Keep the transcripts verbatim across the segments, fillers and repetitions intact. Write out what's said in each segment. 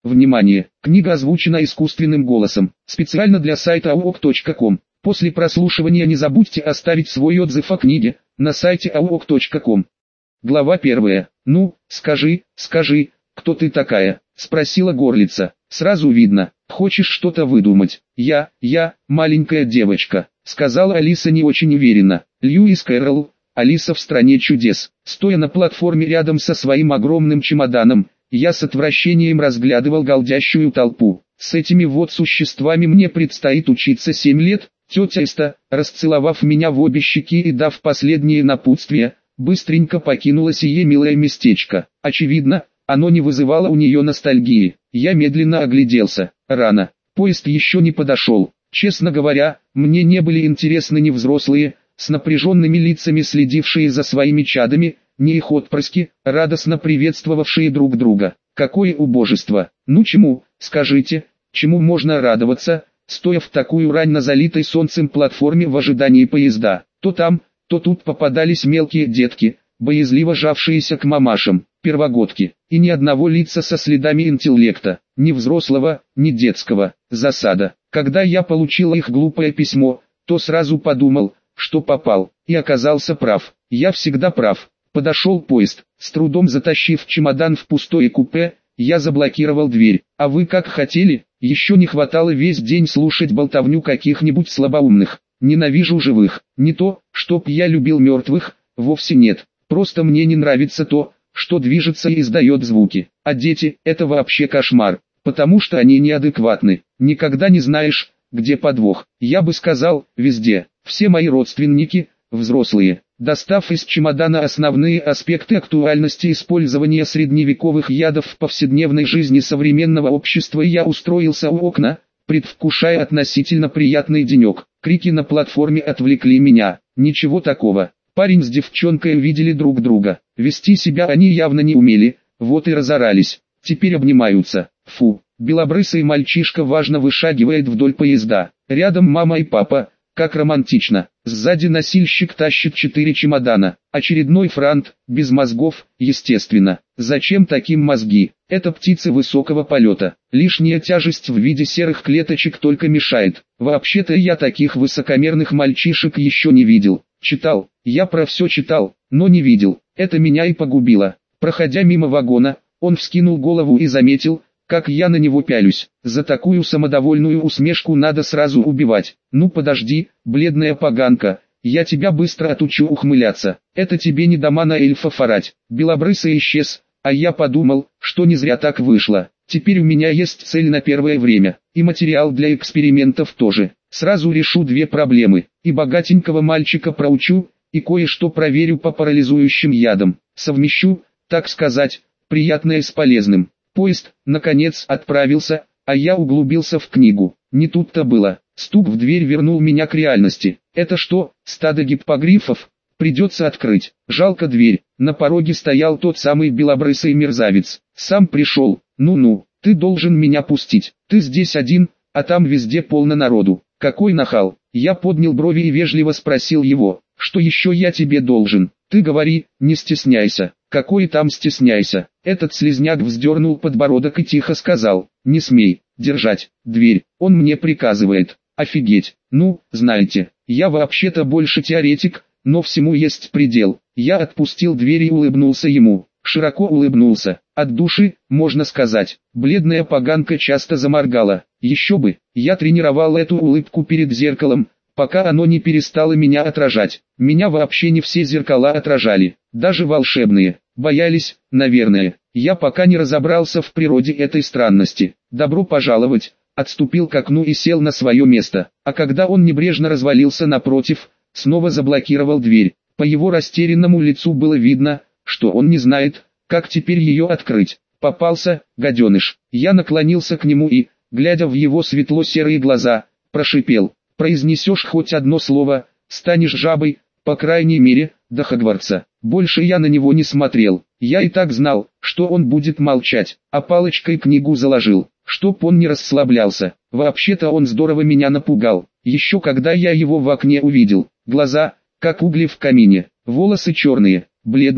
Внимание! Книга озвучена искусственным голосом, специально для сайта ауок точка ком. После прослушивания не забудьте оставить свой отзыв о книге на сайте ауок точка ком. Глава первая. «Ну, скажи, скажи, кто ты такая?» — спросила горлица. «Сразу видно, хочешь что-то выдумать». «Я, я, маленькая девочка», — сказала Алиса не очень уверенно. Льюис Кэрролл, Алиса в стране чудес. Стоя на платформе рядом со своим огромным чемоданом, я с отвращением разглядывал галдящую толпу. С этими вот существами мне предстоит учиться семь лет. Тетя Эста, расцеловав меня в обе щеки и дав последние напутствия, быстренько покинула сие милое местечко. Очевидно, оно не вызывало у нее ностальгии. Я медленно огляделся. Рано. Поезд еще не подошел. Честно говоря, мне не были интересны ни взрослые, с напряженными лицами следившие за своими чадами, ни их отпрыски, радостно приветствовавшие друг друга. Какое убожество! Ну чему, скажите, чему можно радоваться, стоя в такую рань на залитой солнцем платформе в ожидании поезда? То там, то тут попадались мелкие детки, боязливо жавшиеся к мамашам, первогодки, и ни одного лица со следами интеллекта, ни взрослого, ни детского. Засада. Когда я получил их глупое письмо, то сразу подумал, что попал, и оказался прав. Я всегда прав. Подошел поезд, с трудом затащив чемодан в пустое купе, я заблокировал дверь. А вы как хотели? Еще не хватало весь день слушать болтовню каких-нибудь слабоумных. Ненавижу живых. Не то, чтоб я любил мертвых, вовсе нет. Просто мне не нравится то, что движется и издает звуки. А дети – это вообще кошмар, потому что они неадекватны. Никогда не знаешь, где подвох. Я бы сказал, везде. Все мои родственники – взрослые. Достав из чемодана основные аспекты актуальности использования средневековых ядов в повседневной жизни современного общества, я устроился у окна, предвкушая относительно приятный денек. Крики на платформе отвлекли меня. Ничего такого. Парень с девчонкой увидели друг друга. Вести себя они явно не умели, вот и разорались. Теперь обнимаются. Фу. Белобрысый мальчишка важно вышагивает вдоль поезда. Рядом мама и папа. Как романтично. Сзади носильщик тащит четыре чемодана. Очередной франт, без мозгов, естественно. Зачем таким мозги? Это птицы высокого полета. Лишняя тяжесть в виде серых клеточек только мешает. Вообще-то я таких высокомерных мальчишек еще не видел. Читал. Я про все читал, но не видел. Это меня и погубило. Проходя мимо вагона, он вскинул голову и заметил, как я на него пялюсь. За такую самодовольную усмешку надо сразу убивать. Ну подожди, бледная поганка, я тебя быстро отучу ухмыляться. Это тебе не дома на эльфов орать. Белобрысый исчез, а я подумал, что не зря так вышло. Теперь у меня есть цель на первое время, и материал для экспериментов тоже. Сразу решу две проблемы, и богатенького мальчика проучу, и кое-что проверю по парализующим ядам. Совмещу, так сказать, приятное с полезным. Поезд, наконец, отправился, а я углубился в книгу. Не тут-то было. Стук в дверь вернул меня к реальности. Это что, стадо гиппогрифов? Придется открыть. Жалко дверь. На пороге стоял тот самый белобрысый мерзавец. Сам пришел. Ну-ну, ты должен меня пустить. Ты здесь один, а там везде полно народу. Какой нахал. Я поднял брови и вежливо спросил его, что еще я тебе должен. Ты говори, не стесняйся. Какой там стесняйся. Этот слизняк вздернул подбородок и тихо сказал, не смей держать дверь, он мне приказывает. Офигеть. Ну, знаете, я вообще-то больше теоретик, но всему есть предел. Я отпустил дверь и улыбнулся ему. Широко улыбнулся. От души, можно сказать. Бледная поганка часто заморгала. Еще бы, я тренировал эту улыбку перед зеркалом, пока оно не перестало меня отражать. Меня вообще не все зеркала отражали, даже волшебные. Боялись, наверное. Я пока не разобрался в природе этой странности. Добро пожаловать. Отступил к окну и сел на свое место. А когда он небрежно развалился напротив, снова заблокировал дверь. По его растерянному лицу было видно, что он не знает, как теперь ее открыть. Попался, гаденыш. Я наклонился к нему и, глядя в его светло-серые глаза, прошипел. Произнесешь хоть одно слово, станешь жабой, по крайней мере, до Хогвартса. Больше я на него не смотрел. Я и так знал, что он будет молчать, а палочкой книгу заложил, чтоб он не расслаблялся. Вообще-то он здорово меня напугал. Еще когда я его в окне увидел. Глаза, как угли в камине, волосы черные, бледный,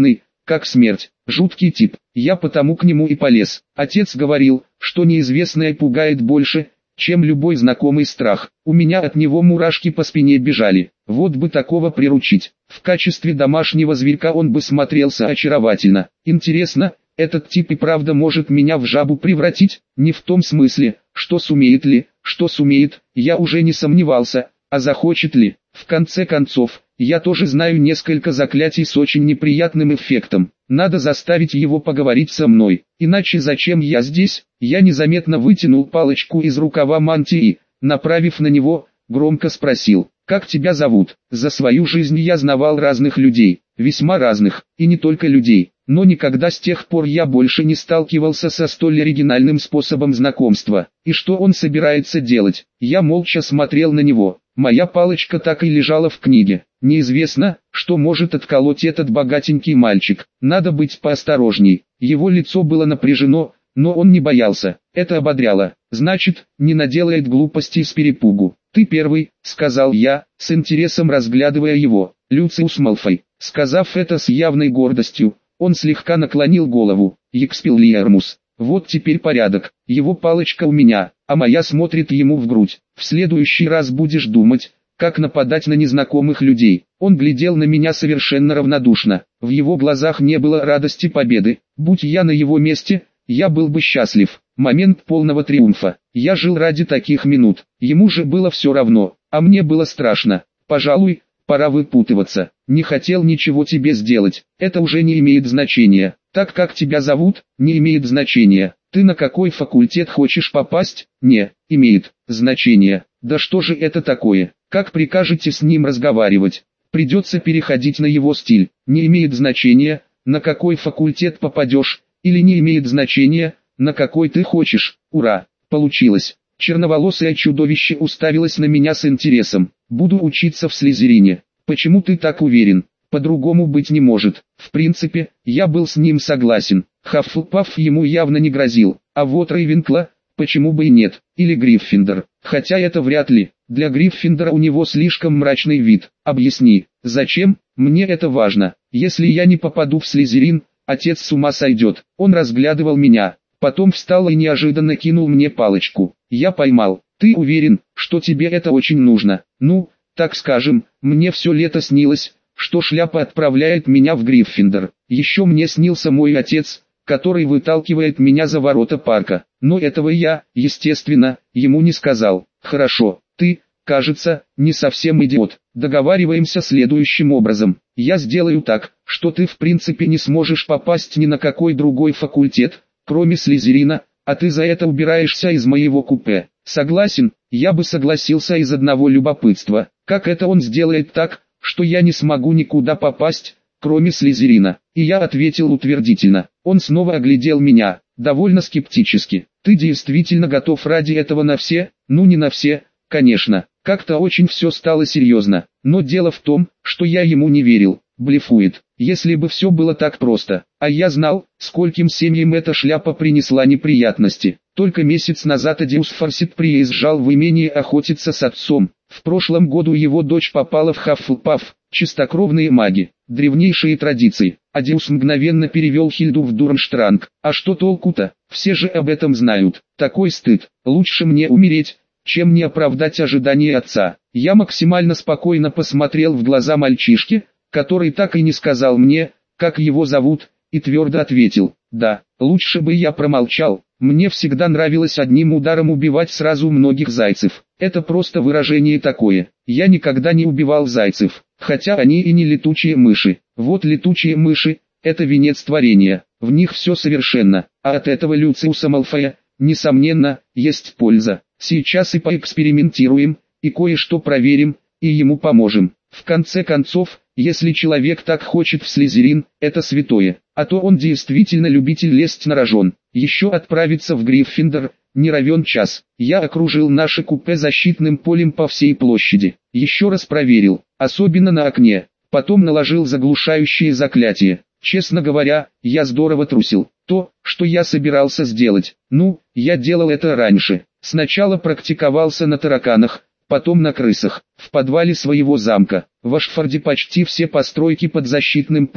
как смерть, жуткий тип. Я потому к нему и полез. Отец говорил, что неизвестное пугает больше, чем любой знакомый страх. У меня от него мурашки по спине бежали. Вот бы такого приручить. В качестве домашнего зверька он бы смотрелся очаровательно. Интересно, этот тип и правда может меня в жабу превратить? Не в том смысле, что сумеет ли, что сумеет, я уже не сомневался, а захочет ли. В конце концов, я тоже знаю несколько заклятий с очень неприятным эффектом. Надо заставить его поговорить со мной, иначе зачем я здесь? Я незаметно вытянул палочку из рукава мантии, направив на него, громко спросил: «Как тебя зовут?» За свою жизнь я знавал разных людей, весьма разных, и не только людей, но никогда с тех пор я больше не сталкивался со столь оригинальным способом знакомства. И что он собирается делать? Я молча смотрел на него. Моя палочка так и лежала в книге. Неизвестно, что может отколоть этот богатенький мальчик. Надо быть поосторожней. Его лицо было напряжено, но он не боялся. Это ободряло. Значит, не наделает глупостей с перепугу. «Ты первый», — сказал я, с интересом разглядывая его. «Люциус Малфой». Сказав это с явной гордостью, он слегка наклонил голову. «Експеллиармус». Вот теперь порядок. Его палочка у меня, а моя смотрит ему в грудь. В следующий раз будешь думать, как нападать на незнакомых людей. Он глядел на меня совершенно равнодушно. В его глазах не было радости победы. Будь я на его месте, я был бы счастлив. Момент полного триумфа. Я жил ради таких минут. Ему же было все равно, а мне было страшно. Пожалуй, пора выпутываться. Не хотел ничего тебе сделать. Это уже не имеет значения. Так как тебя зовут, не имеет значения. Ты на какой факультет хочешь попасть? Не, имеет значение. Да что же это такое? Как прикажете с ним разговаривать? Придется переходить на его стиль. Не имеет значения, на какой факультет попадешь, или не имеет значения, на какой ты хочешь. Ура, получилось. Черноволосое чудовище уставилось на меня с интересом. Буду учиться в Слизерине. Почему ты так уверен? По-другому быть не может. В принципе, я был с ним согласен. Хаффлпаф ему явно не грозил. А вот Рейвенкла, почему бы и нет? Или Гриффиндор. Хотя это вряд ли. Для Гриффиндора у него слишком мрачный вид. Объясни, зачем? Мне это важно. Если я не попаду в Слизерин, отец с ума сойдет. Он разглядывал меня. Потом встал и неожиданно кинул мне палочку. Я поймал. Ты уверен, что тебе это очень нужно? Ну, так скажем, мне все лето снилось, что шляпа отправляет меня в Гриффиндор. Еще мне снился мой отец, который выталкивает меня за ворота парка. Но этого я, естественно, ему не сказал. Хорошо, ты, кажется, не совсем идиот. Договариваемся следующим образом. Я сделаю так, что ты в принципе не сможешь попасть ни на какой другой факультет, кроме Слизерина, а ты за это убираешься из моего купе. Согласен? Я бы согласился из одного любопытства. Как это он сделает так, что я не смогу никуда попасть, кроме Слизерина? И я ответил утвердительно. Он снова оглядел меня, довольно скептически. Ты действительно готов ради этого на все? Ну не на все, конечно. Как-то очень все стало серьезно. Но дело в том, что я ему не верил. Блефует. Если бы все было так просто. А я знал, скольким семьям эта шляпа принесла неприятности. Только месяц назад Адиус Форсит приезжал в имение охотиться с отцом. В прошлом году его дочь попала в Хаффлпаф. Чистокровные маги. Древнейшие традиции. Адиус мгновенно перевел Хильду в Дурмштранг. А что толку-то? Все же об этом знают. Такой стыд. Лучше мне умереть, чем не оправдать ожидания отца. Я максимально спокойно посмотрел в глаза мальчишке, который так и не сказал мне, как его зовут, и твердо ответил: да, лучше бы я промолчал. Мне всегда нравилось одним ударом убивать сразу многих зайцев. Это просто выражение такое. Я никогда не убивал зайцев, хотя они и не летучие мыши. Вот летучие мыши – это венец творения, в них все совершенно, а от этого Люциуса Малфоя, несомненно, есть польза. Сейчас и поэкспериментируем, и кое-что проверим, и ему поможем. В конце концов, если человек так хочет в Слизерин, это святое, а то он действительно любитель лезть на рожон. Еще отправиться в Гриффиндор, не равен час. Я окружил наше купе защитным полем по всей площади. Еще раз проверил, особенно на окне. Потом наложил заглушающие заклятия. Честно говоря, я здорово трусил. То, что я собирался сделать, ну, я делал это раньше. Сначала практиковался на тараканах, потом на крысах. В подвале своего замка, в Ашфорде почти все постройки под защитным полем.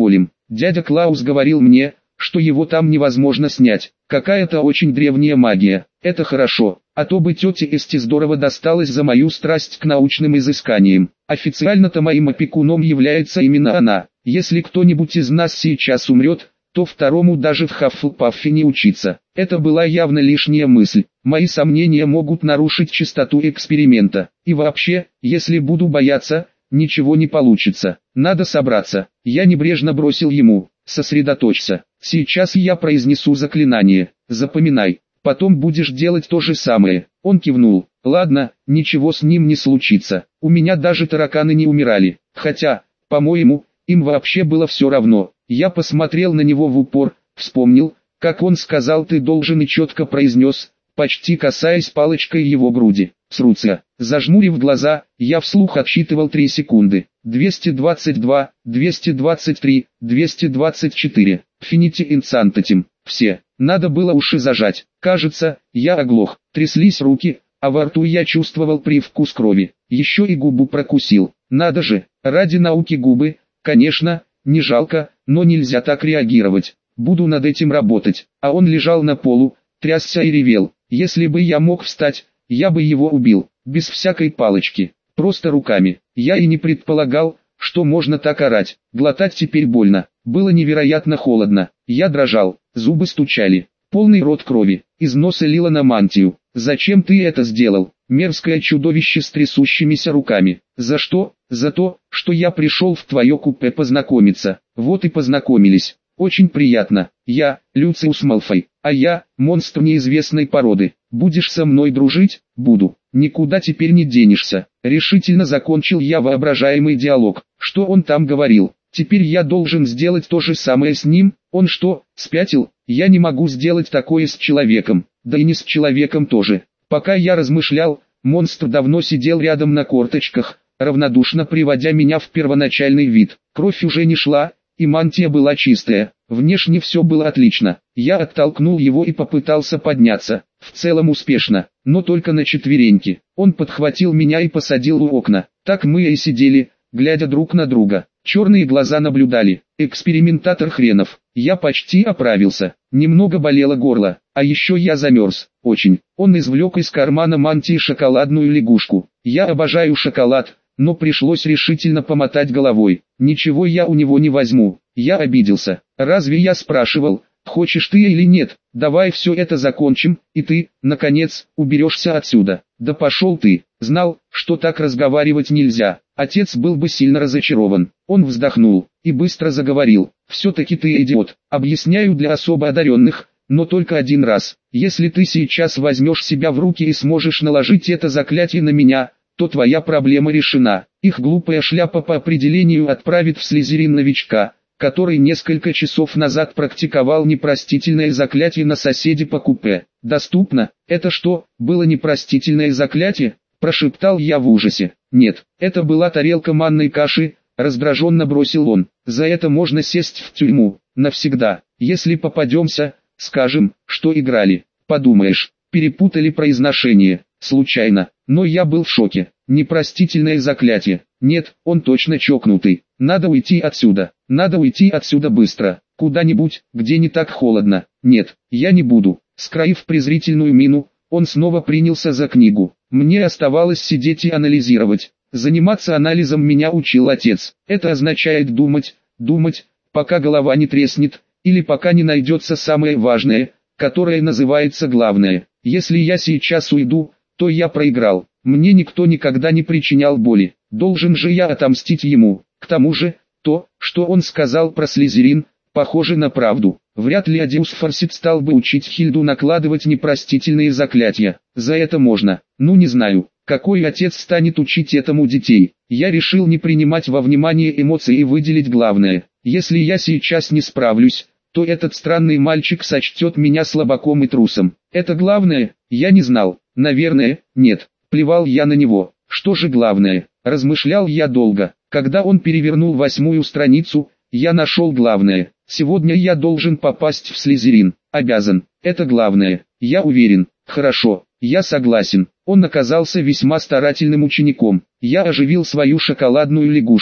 Дядя Клаус говорил мне, что его там невозможно снять. Какая-то очень древняя магия. Это хорошо, а то бы тете Эсти здорово досталось за мою страсть к научным изысканиям. Официально-то моим опекуном является именно она. Если кто-нибудь из нас сейчас умрет, то второму даже в Хаффлпаффе не учиться. Это была явно лишняя мысль. Мои сомнения могут нарушить чистоту эксперимента. И вообще, если буду бояться, ничего не получится. Надо собраться. Я небрежно бросил ему: сосредоточься. Сейчас я произнесу заклинание. Запоминай. Потом будешь делать то же самое. Он кивнул. Ладно, ничего с ним не случится. У меня даже тараканы не умирали. Хотя, по-моему, им вообще было все равно. Я посмотрел на него в упор, вспомнил, как он сказал «ты должен» и четко произнес, почти касаясь палочкой его груди. Сруция. Зажмурив глаза, я вслух отсчитывал три секунды. двести двадцать два, двести двадцать три, двести двадцать четыре. Финити инсантатим. Все. Надо было уши зажать. Кажется, я оглох. Тряслись руки, а во рту я чувствовал привкус крови. Еще и губу прокусил. Надо же, ради науки губы, конечно, не жалко, но нельзя так реагировать. Буду над этим работать. А он лежал на полу, трясся и ревел. Если бы я мог встать, я бы его убил, без всякой палочки, просто руками. Я и не предполагал, что можно так орать. Глотать теперь больно. Было невероятно холодно. Я дрожал, зубы стучали. Полный рот крови, из носа лило на мантию. «Зачем ты это сделал, мерзкое чудовище с трясущимися руками? За что? За то, что я пришел в твое купе познакомиться. Вот и познакомились. Очень приятно. Я, Люциус Малфой, а я, монстр неизвестной породы. Будешь со мной дружить? Буду. Никуда теперь не денешься». Решительно закончил я воображаемый диалог. Что он там говорил? Теперь я должен сделать то же самое с ним? Он что, спятил? Я не могу сделать такое с человеком. Да и не с человеком тоже. Пока я размышлял, монстр давно сидел рядом на корточках, равнодушно приводя меня в первоначальный вид. Кровь уже не шла, и мантия была чистая. Внешне все было отлично. Я оттолкнул его и попытался подняться. В целом успешно, но только на четвереньки. Он подхватил меня и посадил у окна. Так мы и сидели, глядя друг на друга. Черные глаза наблюдали. Экспериментатор хренов. Я почти оправился. Немного болело горло. А еще я замерз. Очень. Он извлек из кармана мантии шоколадную лягушку. Я обожаю шоколад, но пришлось решительно помотать головой. Ничего я у него не возьму. Я обиделся. Разве я спрашивал, хочешь ты или нет? Давай все это закончим, и ты, наконец, уберешься отсюда. Да пошел ты. Знал, что так разговаривать нельзя. Отец был бы сильно разочарован. Он вздохнул и быстро заговорил. Все-таки ты идиот. Объясняю для особо одаренных, но только один раз. Если ты сейчас возьмешь себя в руки и сможешь наложить это заклятие на меня, то твоя проблема решена. Их глупая шляпа по определению отправит в Слизерин новичка, который несколько часов назад практиковал непростительное заклятие на соседе по купе. Доступно? Это что, было непростительное заклятие? Прошептал я в ужасе. Нет, это была тарелка манной каши, раздраженно бросил он. За это можно сесть в тюрьму, навсегда. Если попадемся, скажем, что играли. Подумаешь, перепутали произношение, случайно. Но я был в шоке. Непростительное заклятие. Нет, он точно чокнутый. Надо уйти отсюда. Надо уйти отсюда быстро. Куда-нибудь, где не так холодно. Нет, я не буду. Скроив презрительную мину, он снова принялся за книгу. Мне оставалось сидеть и анализировать. Заниматься анализом меня учил отец. Это означает думать, думать, пока голова не треснет, или пока не найдется самое важное, которое называется главное. Если я сейчас уйду, то я проиграл. Мне никто никогда не причинял боли. Должен же я отомстить ему. К тому же, то, что он сказал про Слизерин, похоже на правду. Вряд ли Адиус Форсит стал бы учить Хильду накладывать непростительные заклятия. За это можно. Ну не знаю, какой отец станет учить этому детей. Я решил не принимать во внимание эмоции и выделить главное. Если я сейчас не справлюсь, то этот странный мальчик сочтет меня слабаком и трусом. Это главное? Я не знал. Наверное, нет. Плевал я на него. Что же главное? Размышлял я долго. Когда он перевернул восьмую страницу, я нашел главное. Сегодня я должен попасть в Слизерин. Обязан. Это главное. Я уверен. Хорошо. Я согласен. Он оказался весьма старательным учеником. Я оживил свою шоколадную лягушку,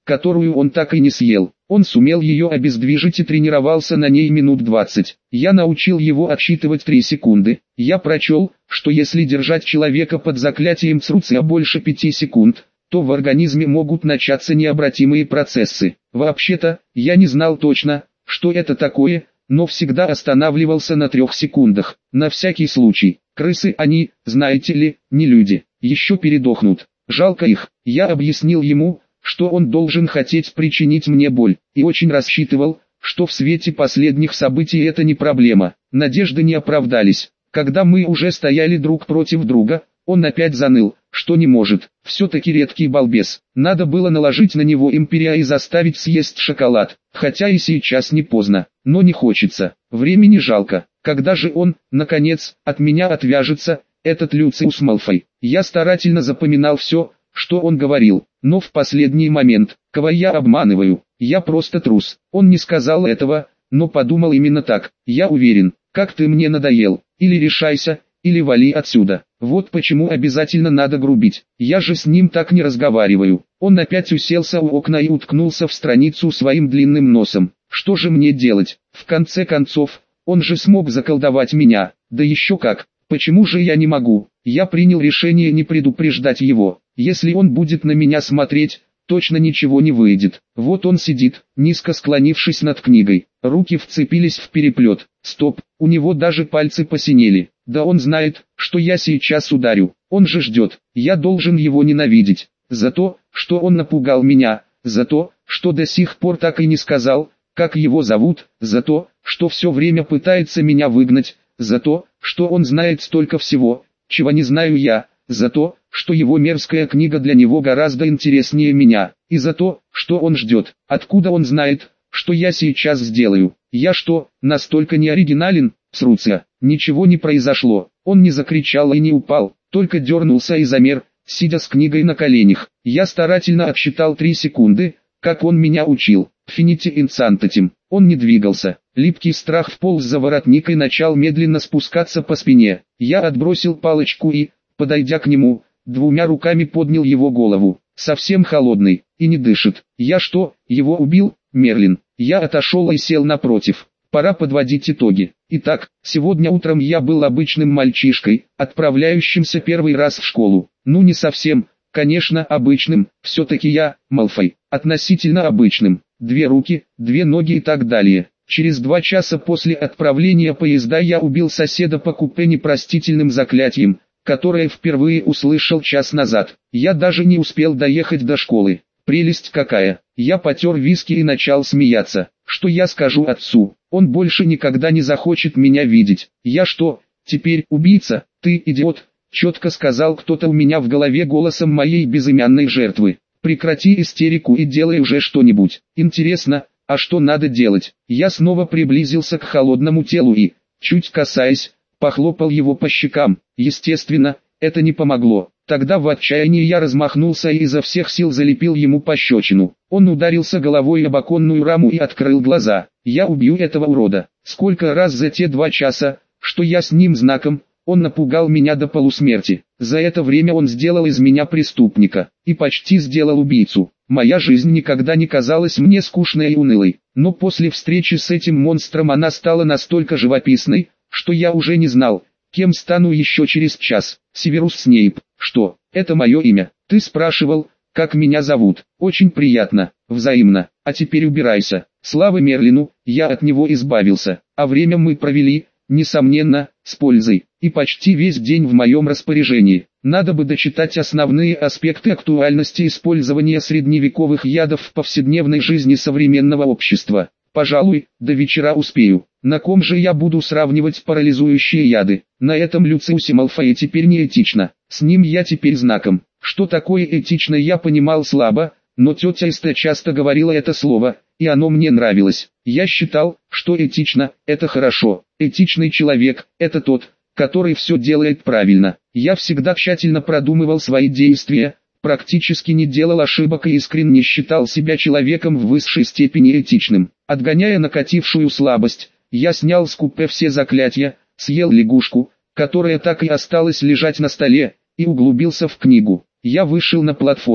которую он так и не съел. Он сумел ее обездвижить и тренировался на ней минут двадцать. Я научил его отсчитывать три секунды. Я прочел, что если держать человека под заклятием Цруция больше пяти секунд, то в организме могут начаться необратимые процессы. Вообще-то, я не знал точно, что это такое, но всегда останавливался на трех секундах. На всякий случай. Крысы они, знаете ли, не люди. Еще передохнут. Жалко их. Я объяснил ему, что он должен хотеть причинить мне боль, и очень рассчитывал, что в свете последних событий это не проблема. Надежды не оправдались. Когда мы уже стояли друг против друга, он опять заныл, что не может. Все-таки редкий балбес. Надо было наложить на него империя и заставить съесть шоколад, хотя и сейчас не поздно, но не хочется. Времени жалко. Когда же он, наконец, от меня отвяжется, этот Люциус Малфой? Я старательно запоминал все, что он говорил, но в последний момент, кого я обманываю, я просто трус. Он не сказал этого, но подумал именно так. Я уверен, как ты мне надоел, или решайся, или вали отсюда. Вот почему обязательно надо грубить. Я же с ним так не разговариваю. Он опять уселся у окна и уткнулся в страницу своим длинным носом. Что же мне делать? В конце концов, он же смог заколдовать меня. Да еще как. Почему же я не могу? Я принял решение не предупреждать его. Если он будет на меня смотреть, точно ничего не выйдет. Вот он сидит, низко склонившись над книгой. Руки вцепились в переплет. Стоп, у него даже пальцы посинели. Да он знает, что я сейчас ударю. Он же ждет. Я должен его ненавидеть. За то, что он напугал меня. За то, что до сих пор так и не сказал, как его зовут. За то, что все время пытается меня выгнать. За то, что он знает столько всего, чего не знаю я. За то, что его мерзкая книга для него гораздо интереснее меня. И за то, что он ждет. Откуда он знает, что я сейчас сделаю? Я что, настолько не оригинален? Цруция. Ничего не произошло. Он не закричал и не упал, только дернулся и замер, сидя с книгой на коленях. Я старательно отсчитал три секунды, как он меня учил. Фините инцантатим. Он не двигался. Липкий страх вполз за воротник и начал медленно спускаться по спине. Я отбросил палочку и, подойдя к нему, двумя руками поднял его голову. Совсем холодный, и не дышит. Я что, его убил, Мерлин? Я отошел и сел напротив. Пора подводить итоги. Итак, сегодня утром я был обычным мальчишкой, отправляющимся первый раз в школу. Ну не совсем, конечно, обычным, все-таки я, Малфой, относительно обычным. Две руки, две ноги и так далее. Через два часа после отправления поезда я убил соседа по купе непростительным заклятием, которое впервые услышал час назад. Я даже не успел доехать до школы. Прелесть какая. Я потер виски и начал смеяться. Что я скажу отцу? Он больше никогда не захочет меня видеть. Я что, теперь убийца? Ты идиот, четко сказал кто-то у меня в голове голосом моей безымянной жертвы. Прекрати истерику и делай уже что-нибудь. Интересно, а что надо делать? Я снова приблизился к холодному телу и, чуть касаясь, похлопал его по щекам. Естественно, это не помогло. Тогда в отчаянии я размахнулся и изо всех сил залепил ему пощечину. Он ударился головой об оконную раму и открыл глаза. Я убью этого урода. Сколько раз за те два часа, что я с ним знаком, он напугал меня до полусмерти. За это время он сделал из меня преступника. И почти сделал убийцу. Моя жизнь никогда не казалась мне скучной и унылой. Но после встречи с этим монстром она стала настолько живописной, что я уже не знал, кем стану еще через час. Северус Снейп. Что, это мое имя? Ты спрашивал, как меня зовут? Очень приятно, взаимно. А теперь убирайся. Слава Мерлину, я от него избавился. А время мы провели, несомненно, с пользой. И почти весь день в моем распоряжении. Надо бы дочитать основные аспекты актуальности использования средневековых ядов в повседневной жизни современного общества. Пожалуй, до вечера успею. На ком же я буду сравнивать парализующие яды? На этом Люциусе Малфое теперь не этично. С ним я теперь знаком. Что такое этично, я понимал слабо, но тетя Эста часто говорила это слово, и оно мне нравилось. Я считал, что этично – это хорошо. Этичный человек – это тот, который все делает правильно. Я всегда тщательно продумывал свои действия, практически не делал ошибок и искренне считал себя человеком в высшей степени этичным. Отгоняя накатившую слабость, я снял с купе все заклятия, съел лягушку, которая так и осталась лежать на столе, и углубился в книгу. Я вышел на платформу.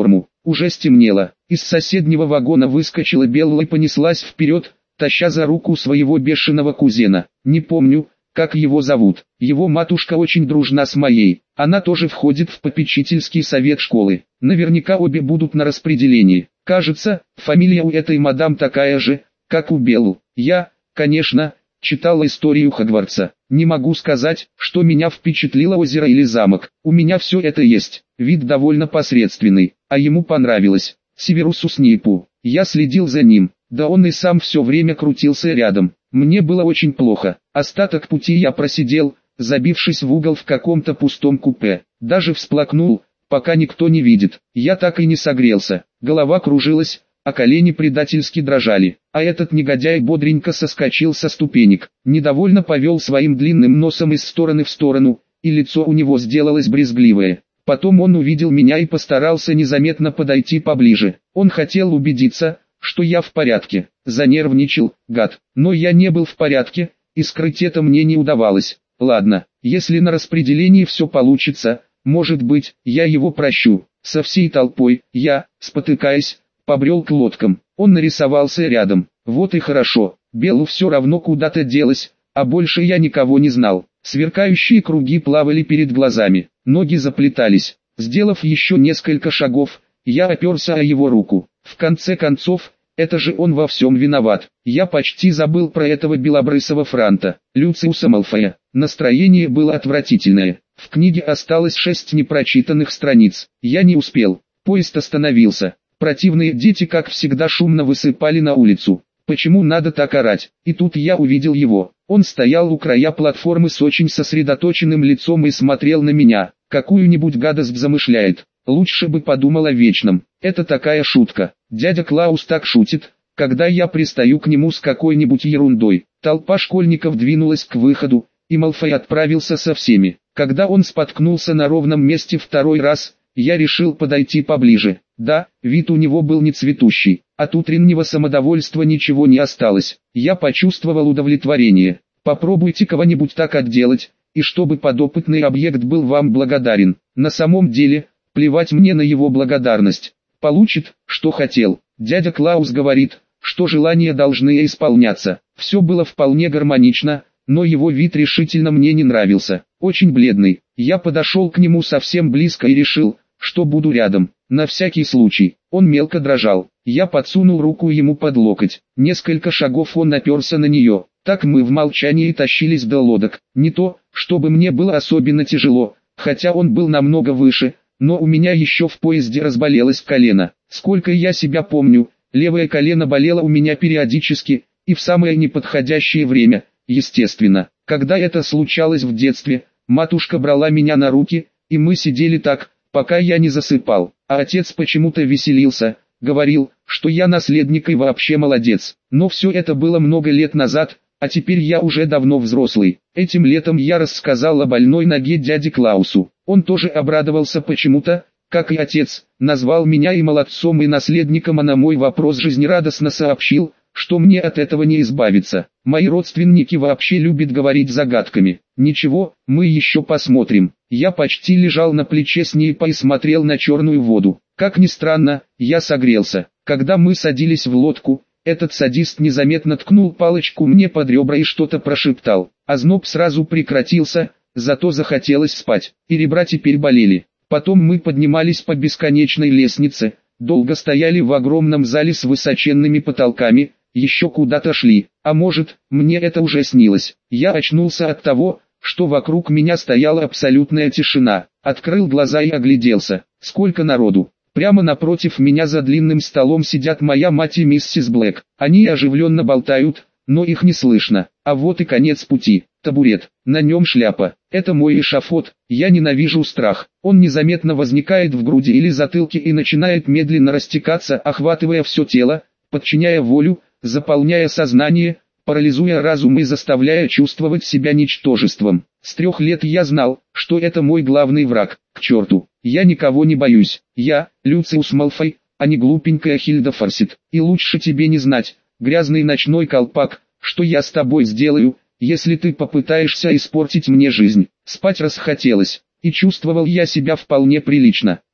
Уже стемнело. Из соседнего вагона выскочила Белла и понеслась вперед, таща за руку своего бешеного кузена. Не помню, как его зовут. Его матушка очень дружна с моей. Она тоже входит в попечительский совет школы. Наверняка обе будут на распределении. Кажется, фамилия у этой мадам такая же, как у Беллы. Я, конечно, читал историю Хогвартса. Не могу сказать, что меня впечатлило озеро или замок. У меня все это есть. Вид довольно посредственный, а ему понравилось. Северусу Снейпу. Я следил за ним, да он и сам все время крутился рядом. Мне было очень плохо. Остаток пути я просидел, забившись в угол в каком-то пустом купе. Даже всплакнул, пока никто не видит. Я так и не согрелся. Голова кружилась, а колени предательски дрожали. А этот негодяй бодренько соскочил со ступенек, недовольно повел своим длинным носом из стороны в сторону, и лицо у него сделалось брезгливое. Потом он увидел меня и постарался незаметно подойти поближе. Он хотел убедиться, что я в порядке. Занервничал, гад. Но я не был в порядке, и скрыть это мне не удавалось. Ладно, если на распределении все получится, может быть, я его прощу. Со всей толпой, я, спотыкаясь, побрел к лодкам. Он нарисовался рядом. Вот и хорошо. Белла все равно куда-то делась, а больше я никого не знал. Сверкающие круги плавали перед глазами. Ноги заплетались. Сделав еще несколько шагов, я оперся о его руку. В конце концов, это же он во всем виноват. Я почти забыл про этого белобрысого франта, Люциуса Малфоя. Настроение было отвратительное. В книге осталось шесть непрочитанных страниц. Я не успел. Поезд остановился. Противные дети, как всегда, шумно высыпали на улицу. Почему надо так орать? И тут я увидел его. Он стоял у края платформы с очень сосредоточенным лицом и смотрел на меня. Какую-нибудь гадость замышляет. Лучше бы подумал о вечном. Это такая шутка. Дядя Клаус так шутит, когда я пристаю к нему с какой-нибудь ерундой. Толпа школьников двинулась к выходу, и Малфой отправился со всеми. Когда он споткнулся на ровном месте второй раз, я решил подойти поближе. Да, вид у него был не цветущий. От утреннего самодовольства ничего не осталось. Я почувствовал удовлетворение. Попробуйте кого-нибудь так отделать, и чтобы подопытный объект был вам благодарен. На самом деле, плевать мне на его благодарность. Получит, что хотел. Дядя Клаус говорит, что желания должны исполняться. Все было вполне гармонично, но его вид решительно мне не нравился. Очень бледный. Я подошел к нему совсем близко и решил, что буду рядом. На всякий случай. Он мелко дрожал. Я подсунул руку ему под локоть. Несколько шагов он оперся на нее. Так мы в молчании тащились до лодок. Не то, чтобы мне было особенно тяжело, хотя он был намного выше, но у меня еще в поезде разболелось колено. Сколько я себя помню, левое колено болело у меня периодически, и в самое неподходящее время, естественно. Когда это случалось в детстве, матушка брала меня на руки, и мы сидели так, пока я не засыпал. А отец почему-то веселился, говорил, что я наследник и вообще молодец. Но все это было много лет назад, а теперь я уже давно взрослый. Этим летом я рассказал о больной ноге дяде Клаусу. Он тоже обрадовался почему-то, как и отец, назвал меня и молодцом, и наследником, а на мой вопрос жизнерадостно сообщил, что мне от этого не избавиться. Мои родственники вообще любят говорить загадками. Ничего, мы еще посмотрим. Я почти лежал на плече Снейпа и смотрел на черную воду. Как ни странно, я согрелся. Когда мы садились в лодку, этот садист незаметно ткнул палочку мне под ребра и что-то прошептал. Озноб сразу прекратился, зато захотелось спать, и ребра теперь болели. Потом мы поднимались по бесконечной лестнице, долго стояли в огромном зале с высоченными потолками, еще куда-то шли, а может, мне это уже снилось. Я очнулся от того, что вокруг меня стояла абсолютная тишина. Открыл глаза и огляделся. Сколько народу. Прямо напротив меня за длинным столом сидят моя мать и миссис Блэк. Они оживленно болтают, но их не слышно. А вот и конец пути. Табурет. На нем шляпа. Это мой эшафот. Я ненавижу страх. Он незаметно возникает в груди или затылке и начинает медленно растекаться, охватывая все тело, подчиняя волю, заполняя сознание, парализуя разум и заставляя чувствовать себя ничтожеством. С трех лет я знал, что это мой главный враг. К черту, я никого не боюсь. Я, Люциус Малфой, а не глупенькая Хильда Форсит. И лучше тебе не знать, грязный ночной колпак, что я с тобой сделаю, если ты попытаешься испортить мне жизнь. Спать расхотелось, и чувствовал я себя вполне прилично.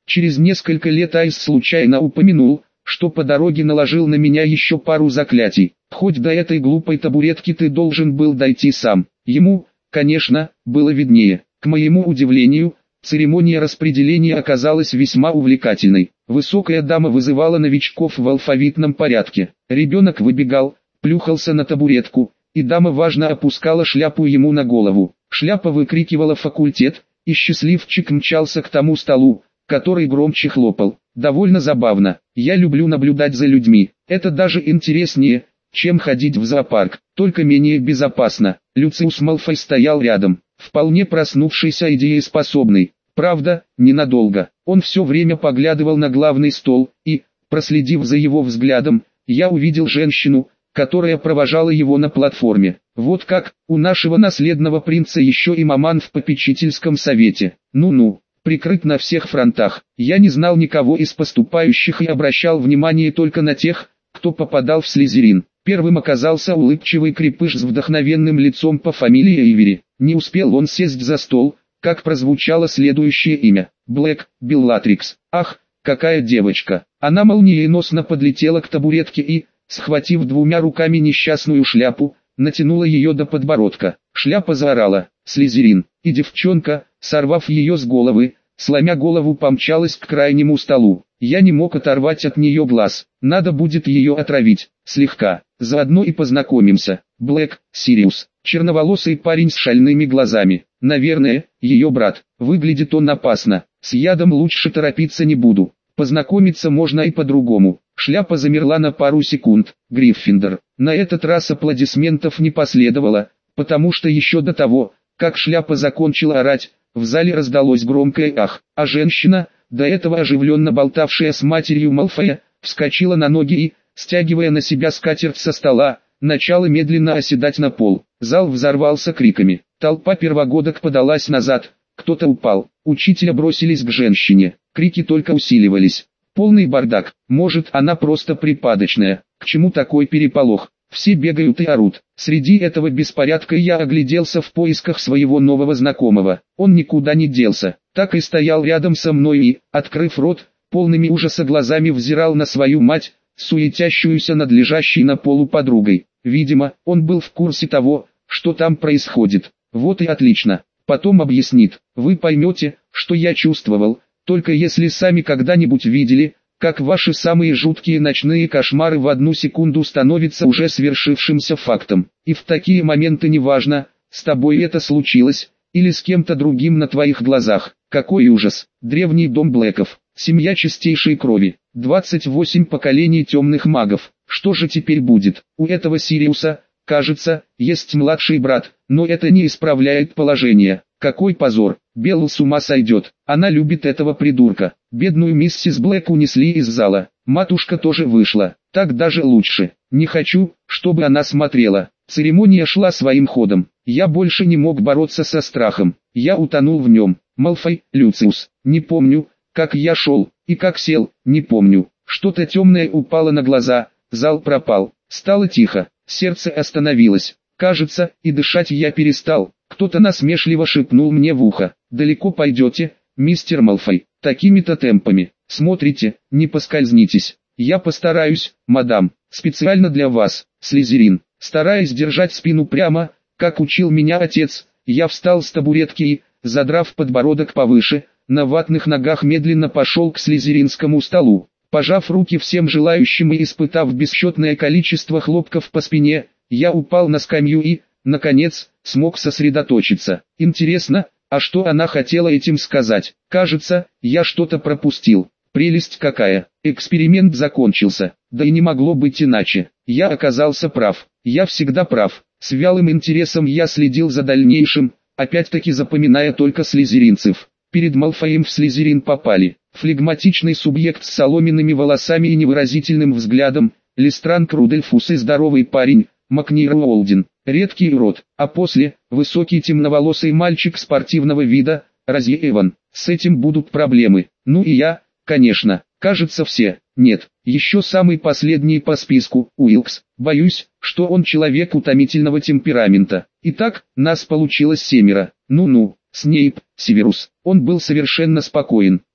Через несколько лет Айс случайно упомянул, что по дороге наложил на меня еще пару заклятий. Хоть до этой глупой табуретки ты должен был дойти сам. Ему, конечно, было виднее. К моему удивлению, церемония распределения оказалась весьма увлекательной. Высокая дама вызывала новичков в алфавитном порядке. Ребенок выбегал, плюхался на табуретку, и дама важно опускала шляпу ему на голову. Шляпа выкрикивала факультет, и счастливчик мчался к тому столу, который громче хлопал. Довольно забавно. Я люблю наблюдать за людьми. Это даже интереснее, чем ходить в зоопарк, только менее безопасно. Люциус Малфой стоял рядом, вполне проснувшийся и дееспособный. Правда, ненадолго. Он все время поглядывал на главный стол, и, проследив за его взглядом, я увидел женщину, которая провожала его на платформе. Вот как, у нашего наследного принца еще и маман в попечительском совете. Ну-ну. Прикрыт на всех фронтах. Я не знал никого из поступающих и обращал внимание только на тех, кто попадал в Слизерин. Первым оказался улыбчивый крепыш с вдохновенным лицом по фамилии Эйвери. Не успел он сесть за стол, как прозвучало следующее имя. Блэк, Беллатрикс. Ах, какая девочка. Она молниеносно подлетела к табуретке и, схватив двумя руками несчастную шляпу, натянула ее до подбородка. Шляпа заорала «Слизерин!» и девчонка, сорвав ее с головы, сломя голову помчалась к крайнему столу. Я не мог оторвать от нее глаз. Надо будет ее отравить, слегка. Заодно и познакомимся. Блэк, Сириус, черноволосый парень с шальными глазами. Наверное, ее брат. Выглядит он опасно. С ядом лучше торопиться не буду. Познакомиться можно и по-другому. Шляпа замерла на пару секунд. Гриффиндор. На этот раз аплодисментов не последовало, потому что еще до того, как шляпа закончила орать, в зале раздалось громкое «ах», а женщина, до этого оживленно болтавшая с матерью Малфоя, вскочила на ноги и, стягивая на себя скатерть со стола, начала медленно оседать на пол. Зал взорвался криками. Толпа первогодок подалась назад, кто-то упал. Учителя бросились к женщине. Крики только усиливались. Полный бардак. Может, она просто припадочная. К чему такой переполох? Все бегают и орут. Среди этого беспорядка я огляделся в поисках своего нового знакомого. Он никуда не делся. Так и стоял рядом со мной и, открыв рот, полными ужаса глазами взирал на свою мать, суетящуюся над лежащей на полу подругой. Видимо, он был в курсе того, что там происходит. Вот и отлично. Потом объяснит. Вы поймете, что я чувствовал, только если сами когда-нибудь видели, как ваши самые жуткие ночные кошмары в одну секунду становятся уже свершившимся фактом. И в такие моменты неважно, с тобой это случилось, или с кем-то другим на твоих глазах. Какой ужас. Древний дом Блэков. Семья чистейшей крови. двадцать восемь поколений темных магов. Что же теперь будет? У этого Сириуса, кажется, есть младший брат, но это не исправляет положение. Какой позор. Белл с ума сойдет. Она любит этого придурка. Бедную миссис Блэк унесли из зала. Матушка тоже вышла. Так даже лучше. Не хочу, чтобы она смотрела. Церемония шла своим ходом. Я больше не мог бороться со страхом. Я утонул в нем. Малфой, Люциус. Не помню, как я шел, и как сел, не помню. Что-то темное упало на глаза, зал пропал. Стало тихо, сердце остановилось. Кажется, и дышать я перестал. Кто-то насмешливо шепнул мне в ухо. «Далеко пойдете, мистер Малфой, такими-то темпами. Смотрите, не поскользнитесь». «Я постараюсь, мадам, специально для вас, Слизерин». Стараясь держать спину прямо, как учил меня отец, я встал с табуретки и, задрав подбородок повыше, на ватных ногах медленно пошел к слизеринскому столу. Пожав руки всем желающим и испытав бесчетное количество хлопков по спине, я упал на скамью и, наконец, смог сосредоточиться. Интересно, а что она хотела этим сказать? Кажется, я что-то пропустил. Прелесть какая. Эксперимент закончился. Да и не могло быть иначе. Я оказался прав. Я всегда прав. С вялым интересом я следил за дальнейшим, опять-таки запоминая только слизеринцев. Перед Малфоем в Слизерин попали флегматичный субъект с соломенными волосами и невыразительным взглядом, Лестранг Рудольфус и здоровый парень, Макнир Уолден, редкий урод, а после, высокий темноволосый мальчик спортивного вида, Рози Эван. С этим будут проблемы. Ну и я, конечно, кажется все. Нет, еще самый последний по списку, Уилкс. Боюсь, что он человек утомительного темперамента. Итак, нас получилось семеро. Ну-ну, Снейп, Северус. Он был совершенно спокоен.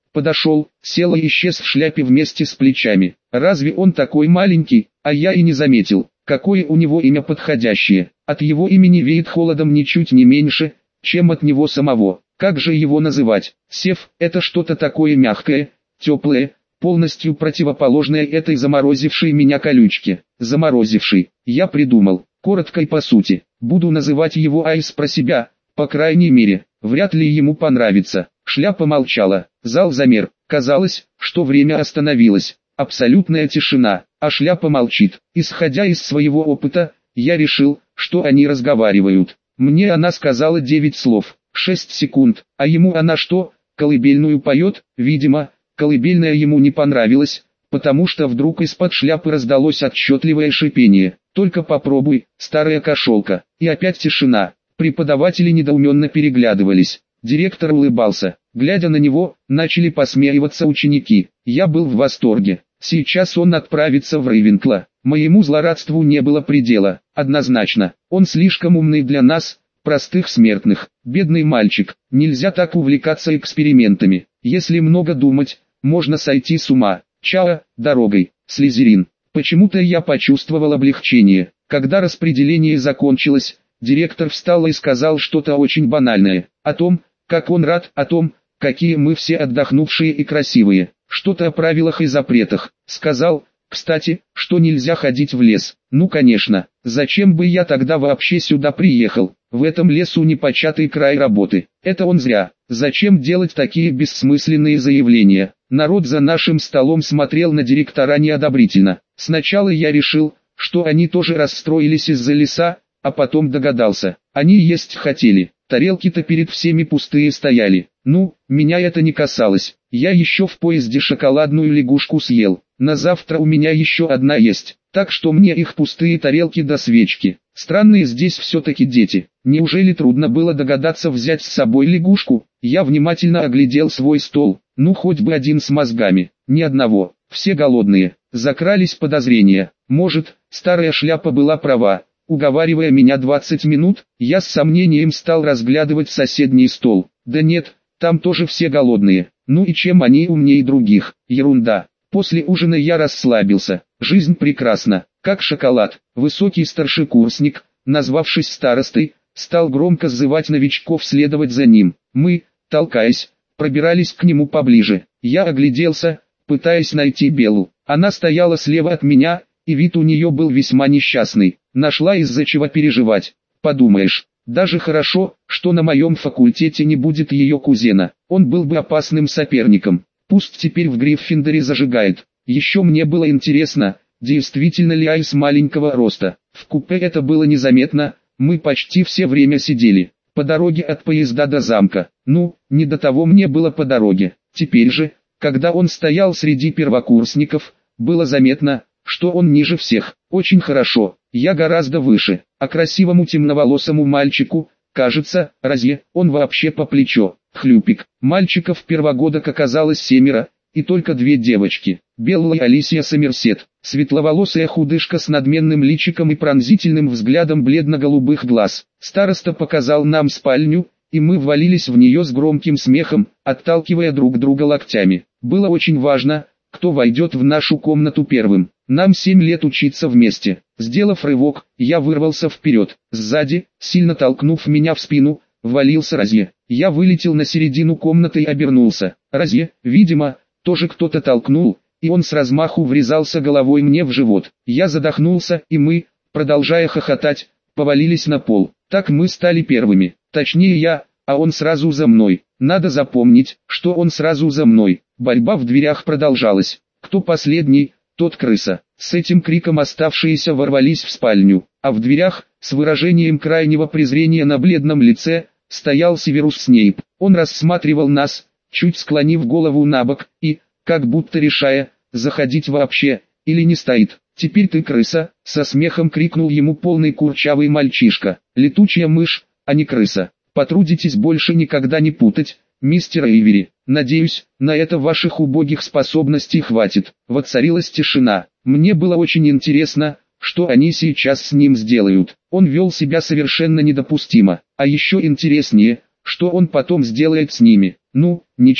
подошел, сел и исчез в шляпе вместе с плечами. Разве он такой маленький, а я и не заметил, какое у него имя подходящее. От его имени веет холодом ничуть не меньше, чем от него самого. Как же его называть? Сев – это что-то такое мягкое, теплое, полностью противоположное этой заморозившей меня колючке. Заморозивший. Я придумал. Коротко и по сути. Буду называть его Айс про себя, по крайней мере. Вряд ли ему понравится. Шляпа молчала. Зал замер. Казалось, что время остановилось. Абсолютная тишина, а шляпа молчит. Исходя из своего опыта, я решил, что они разговаривают. Мне она сказала девять слов, шесть секунд, а ему она что, колыбельную поет? Видимо, колыбельная ему не понравилась, потому что вдруг из-под шляпы раздалось отчетливое шипение. Только попробуй, старая кошелка. И опять тишина. Преподаватели недоуменно переглядывались. Директор улыбался. Глядя на него, начали посмеиваться ученики. Я был в восторге. Сейчас он отправится в Рейвенкло. Моему злорадству не было предела. Однозначно, он слишком умный для нас, простых смертных. Бедный мальчик. Нельзя так увлекаться экспериментами. Если много думать, можно сойти с ума. Чао, дорогой, Слизерин. Почему-то я почувствовал облегчение. Когда распределение закончилось, директор встал и сказал что-то очень банальное. О том, как он рад, о том, какие мы все отдохнувшие и красивые. Что-то о правилах и запретах. Сказал, кстати, что нельзя ходить в лес. Ну конечно, зачем бы я тогда вообще сюда приехал? В этом лесу непочатый край работы. Это он зря. Зачем делать такие бессмысленные заявления? Народ за нашим столом смотрел на директора неодобрительно. Сначала я решил, что они тоже расстроились из-за леса, а потом догадался. Они есть хотели. Тарелки-то перед всеми пустые стояли. Ну, меня это не касалось. Я еще в поезде шоколадную лягушку съел. На завтра у меня еще одна есть. Так что мне их пустые тарелки до свечки. Странные здесь все-таки дети. Неужели трудно было догадаться взять с собой лягушку? Я внимательно оглядел свой стол. Ну хоть бы один с мозгами. Ни одного. Все голодные. Закрались подозрения. Может, старая шляпа была права. Уговаривая меня двадцать минут, я с сомнением стал разглядывать соседний стол. Да нет, там тоже все голодные. Ну и чем они умнее других? Ерунда. После ужина я расслабился. Жизнь прекрасна, как шоколад. Высокий старшекурсник, назвавшись старостой, стал громко зазывать новичков следовать за ним. Мы, толкаясь, пробирались к нему поближе. Я огляделся, пытаясь найти Беллу. Она стояла слева от меня, и вид у нее был весьма несчастный. Нашла из-за чего переживать. Подумаешь, даже хорошо, что на моем факультете не будет ее кузена. Он был бы опасным соперником. Пусть теперь в Гриффиндоре зажигает. Еще мне было интересно, действительно ли Айс маленького роста. В купе это было незаметно, мы почти все время сидели. По дороге от поезда до замка. Ну, не до того мне было по дороге. Теперь же, когда он стоял среди первокурсников, было заметно, что он ниже всех. Очень хорошо, я гораздо выше, а красивому темноволосому мальчику, кажется, разве он вообще по плечо. Хлюпик. Мальчиков первогодок оказалось семеро, и только две девочки. Белла и Алисия Сомерсет. Светловолосая худышка с надменным личиком и пронзительным взглядом бледно-голубых глаз. Староста показал нам спальню, и мы ввалились в нее с громким смехом, отталкивая друг друга локтями. Было очень важно, кто войдет в нашу комнату первым. Нам семь лет учиться вместе. Сделав рывок, я вырвался вперед. Сзади, сильно толкнув меня в спину, ввалился Розье. Я вылетел на середину комнаты и обернулся. Розье, видимо, тоже кто-то толкнул, и он с размаху врезался головой мне в живот. Я задохнулся, и мы, продолжая хохотать, повалились на пол. Так мы стали первыми. Точнее я, а он сразу за мной. Надо запомнить, что он сразу за мной. Борьба в дверях продолжалась. Кто последний, тот крыса. С этим криком оставшиеся ворвались в спальню, а в дверях, с выражением крайнего презрения на бледном лице, стоял Северус Снейп. Он рассматривал нас, чуть склонив голову набок, и, как будто решая, заходить вообще, или не стоит. «Теперь ты крыса», — со смехом крикнул ему полный курчавый мальчишка. «Летучая мышь, а не крыса. Потрудитесь больше никогда не путать, мистер Эйвери. Надеюсь, на это ваших убогих способностей хватит». Воцарилась тишина. Мне было очень интересно, что они сейчас с ним сделают. Он вел себя совершенно недопустимо. А еще интереснее, что он потом сделает с ними. Ну, ничего,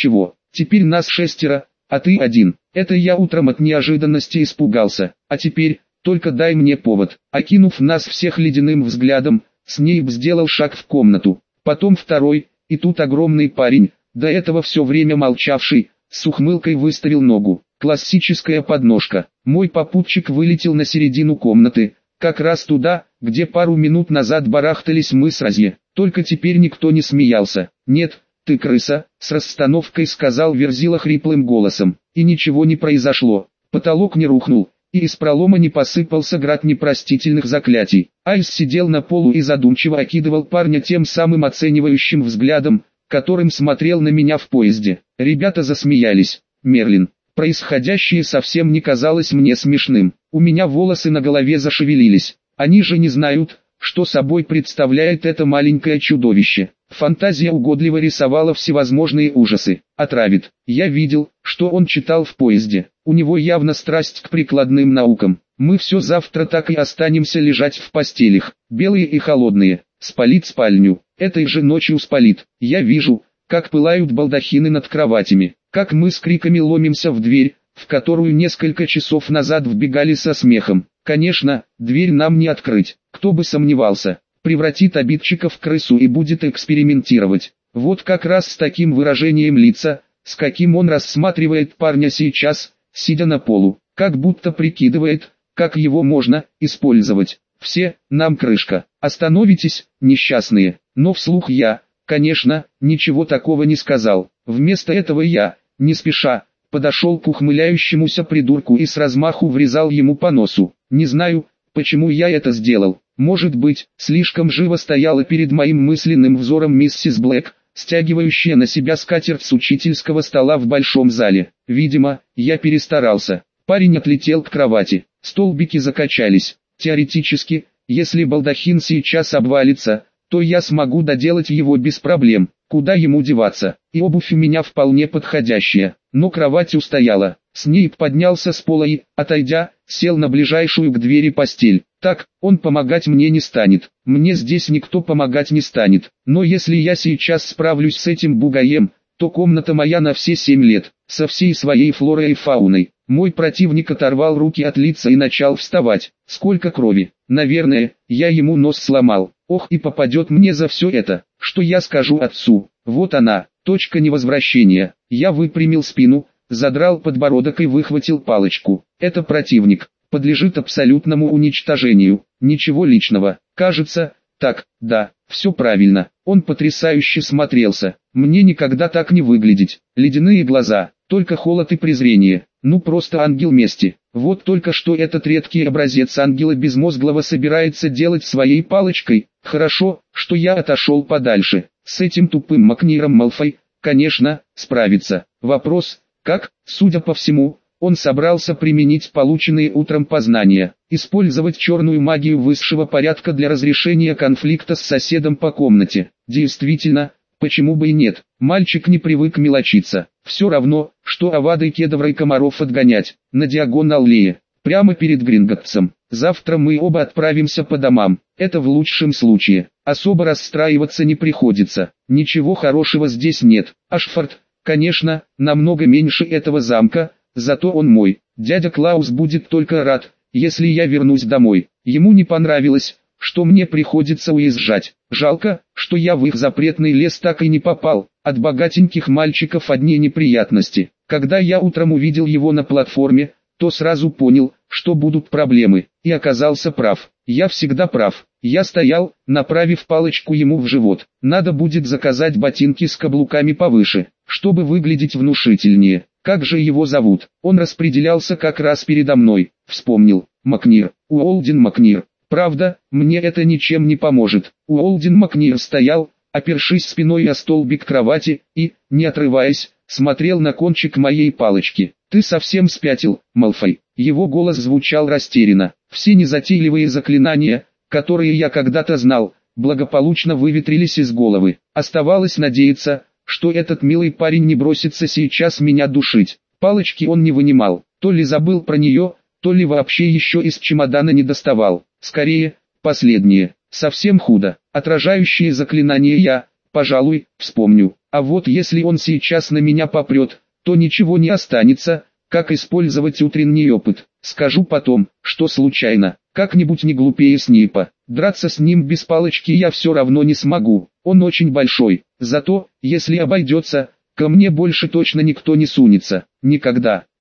Теперь нас шестеро, а ты один. Это я утром от неожиданности испугался, а теперь, только дай мне повод». Окинув нас всех ледяным взглядом, Снейп сделал шаг в комнату, потом второй, и тут огромный парень, до этого все время молчавший, с ухмылкой выставил ногу. Классическая подножка. Мой попутчик вылетел на середину комнаты, как раз туда, где пару минут назад барахтались мы с Розье. Только теперь никто не смеялся. «Нет, ты крыса», — с расстановкой сказал Верзила хриплым голосом. И ничего не произошло. Потолок не рухнул, и из пролома не посыпался град непростительных заклятий. Айс сидел на полу и задумчиво окидывал парня тем самым оценивающим взглядом, которым смотрел на меня в поезде. Ребята засмеялись. «Мерлин, происходящее совсем не казалось мне смешным. У меня волосы на голове зашевелились. Они же не знают, что собой представляет это маленькое чудовище». Фантазия угодливо рисовала всевозможные ужасы. Отравит. Я видел, что он читал в поезде. У него явно страсть к прикладным наукам. Мы все завтра так и останемся лежать в постелях, белые и холодные. Спалит спальню. Этой же ночью спалит. Я вижу, как пылают балдахины над кроватями, как мы с криками ломимся в дверь, в которую несколько часов назад вбегали со смехом. Конечно, дверь нам не открыть. Кто бы сомневался. Превратит обидчика в крысу и будет экспериментировать. Вот как раз с таким выражением лица, с каким он рассматривает парня сейчас, сидя на полу, как будто прикидывает, как его можно использовать. Все, нам крышка. Остановитесь, несчастные. Но вслух я, конечно, ничего такого не сказал. Вместо этого я, не спеша, подошел к ухмыляющемуся придурку и с размаху врезал ему по носу. Не знаю, почему я это сделал. Может быть, слишком живо стояла перед моим мысленным взором миссис Блэк, стягивающая на себя скатерть с учительского стола в большом зале. Видимо, я перестарался. Парень отлетел к кровати. Столбики закачались. Теоретически, если балдахин сейчас обвалится, то я смогу доделать его без проблем. Куда ему деваться? И обувь у меня вполне подходящая. Но кровать устояла. Снейп поднялся с пола и, отойдя, сел на ближайшую к двери постель. Так, он помогать мне не станет. Мне здесь никто помогать не станет. Но если я сейчас справлюсь с этим бугаем, то комната моя на все семь лет, со всей своей флорой и фауной. Мой противник оторвал руки от лица и начал вставать. Сколько крови. Наверное, я ему нос сломал. Ох, и попадет мне за все это. Что я скажу отцу? Вот она, точка невозвращения. Я выпрямил спину, задрал подбородок и выхватил палочку. Это противник. Подлежит абсолютному уничтожению. Ничего личного. Кажется, так, да, все правильно. Он потрясающе смотрелся. Мне никогда так не выглядеть. Ледяные глаза, только холод и презрение. Ну просто ангел мести. Вот только что этот редкий образец ангела безмозглого собирается делать своей палочкой. Хорошо, что я отошел подальше. С этим тупым Макниром Малфой, конечно, справится. Вопрос, как, судя по всему, он собрался применить полученные утром познания, использовать черную магию высшего порядка для разрешения конфликта с соседом по комнате. Действительно, почему бы и нет, мальчик не привык мелочиться. Все равно, что овадой кедровой комаров отгонять, на диагонал-аллее, прямо перед Гринготтсом. Завтра мы оба отправимся по домам, это в лучшем случае. Особо расстраиваться не приходится, ничего хорошего здесь нет. Ашфорд, конечно, намного меньше этого замка, зато он мой. Дядя Клаус будет только рад, если я вернусь домой. Ему не понравилось, что мне приходится уезжать. Жалко, что я в их запретный лес так и не попал. От богатеньких мальчиков одни неприятности. Когда я утром увидел его на платформе, то сразу понял, что будут проблемы. И оказался прав. Я всегда прав. Я стоял, направив палочку ему в живот. Надо будет заказать ботинки с каблуками повыше, чтобы выглядеть внушительнее. Как же его зовут? Он распределялся как раз передо мной. Вспомнил. Макнир. Уолден Макнир. Правда, мне это ничем не поможет. Уолден Макнир стоял, опершись спиной о столбик кровати, и, не отрываясь, смотрел на кончик моей палочки. «Ты совсем спятил, Малфой?» Его голос звучал растерянно. Все незатейливые заклинания, которые я когда-то знал, благополучно выветрились из головы. Оставалось надеяться, что этот милый парень не бросится сейчас меня душить. Палочки он не вынимал, то ли забыл про нее, то ли вообще еще из чемодана не доставал. Скорее, последнее. Совсем худо. Отражающие заклинания я, пожалуй, вспомню. А вот если он сейчас на меня попрет, то ничего не останется, как использовать утренний опыт. Скажу потом, что случайно, как-нибудь не глупее Снейпа. Драться с ним без палочки я все равно не смогу, он очень большой. Зато, если обойдется, ко мне больше точно никто не сунется. Никогда.